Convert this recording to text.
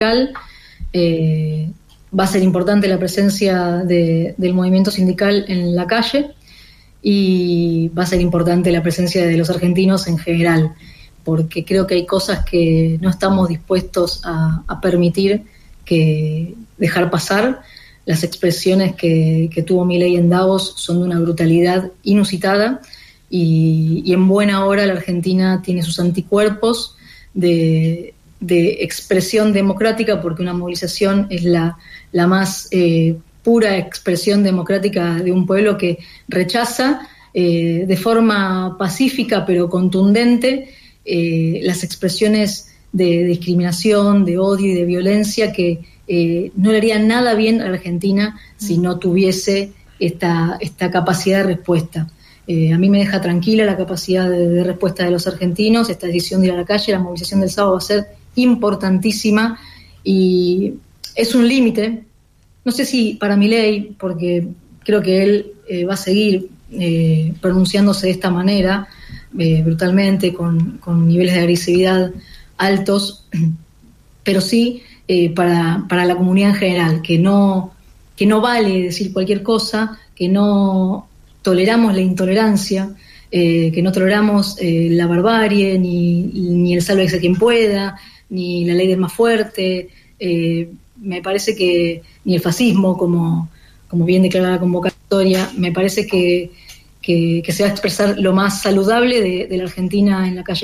va a ser importante la presencia del movimiento sindical en la calle y va a ser importante la presencia de los argentinos en general, porque creo que hay cosas que no estamos dispuestos a permitir que dejar pasar. Las expresiones que tuvo Milei en Davos son de una brutalidad inusitada y en buena hora la Argentina tiene sus anticuerpos de expresión democrática, porque una movilización es la más pura expresión democrática de un pueblo que rechaza de forma pacífica pero contundente las expresiones de discriminación, de odio y de violencia que no le harían nada bien a la Argentina si no tuviese esta capacidad de respuesta. A mí me deja tranquila la capacidad de respuesta de los argentinos. Esta decisión de ir a la calle, la movilización del sábado va a ser importantísima y es un límite, no sé si para Milei, porque creo que él va a seguir pronunciándose de esta manera, brutalmente, con niveles de agresividad altos, pero sí para la comunidad en general, que no vale decir cualquier cosa, que no toleramos la intolerancia, que no toleramos la barbarie, ni el sálvese quien pueda, ni la ley del más fuerte, me parece que ni el fascismo, como bien declara la convocatoria. Me parece que se va a expresar lo más saludable de la Argentina en la calle.